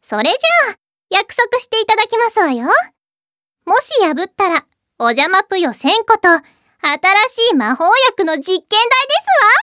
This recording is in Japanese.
それじゃあ、約束していただきますわよ。もし破ったら、おじゃまぷよ1000個と、新しい魔法薬の実験台ですわ。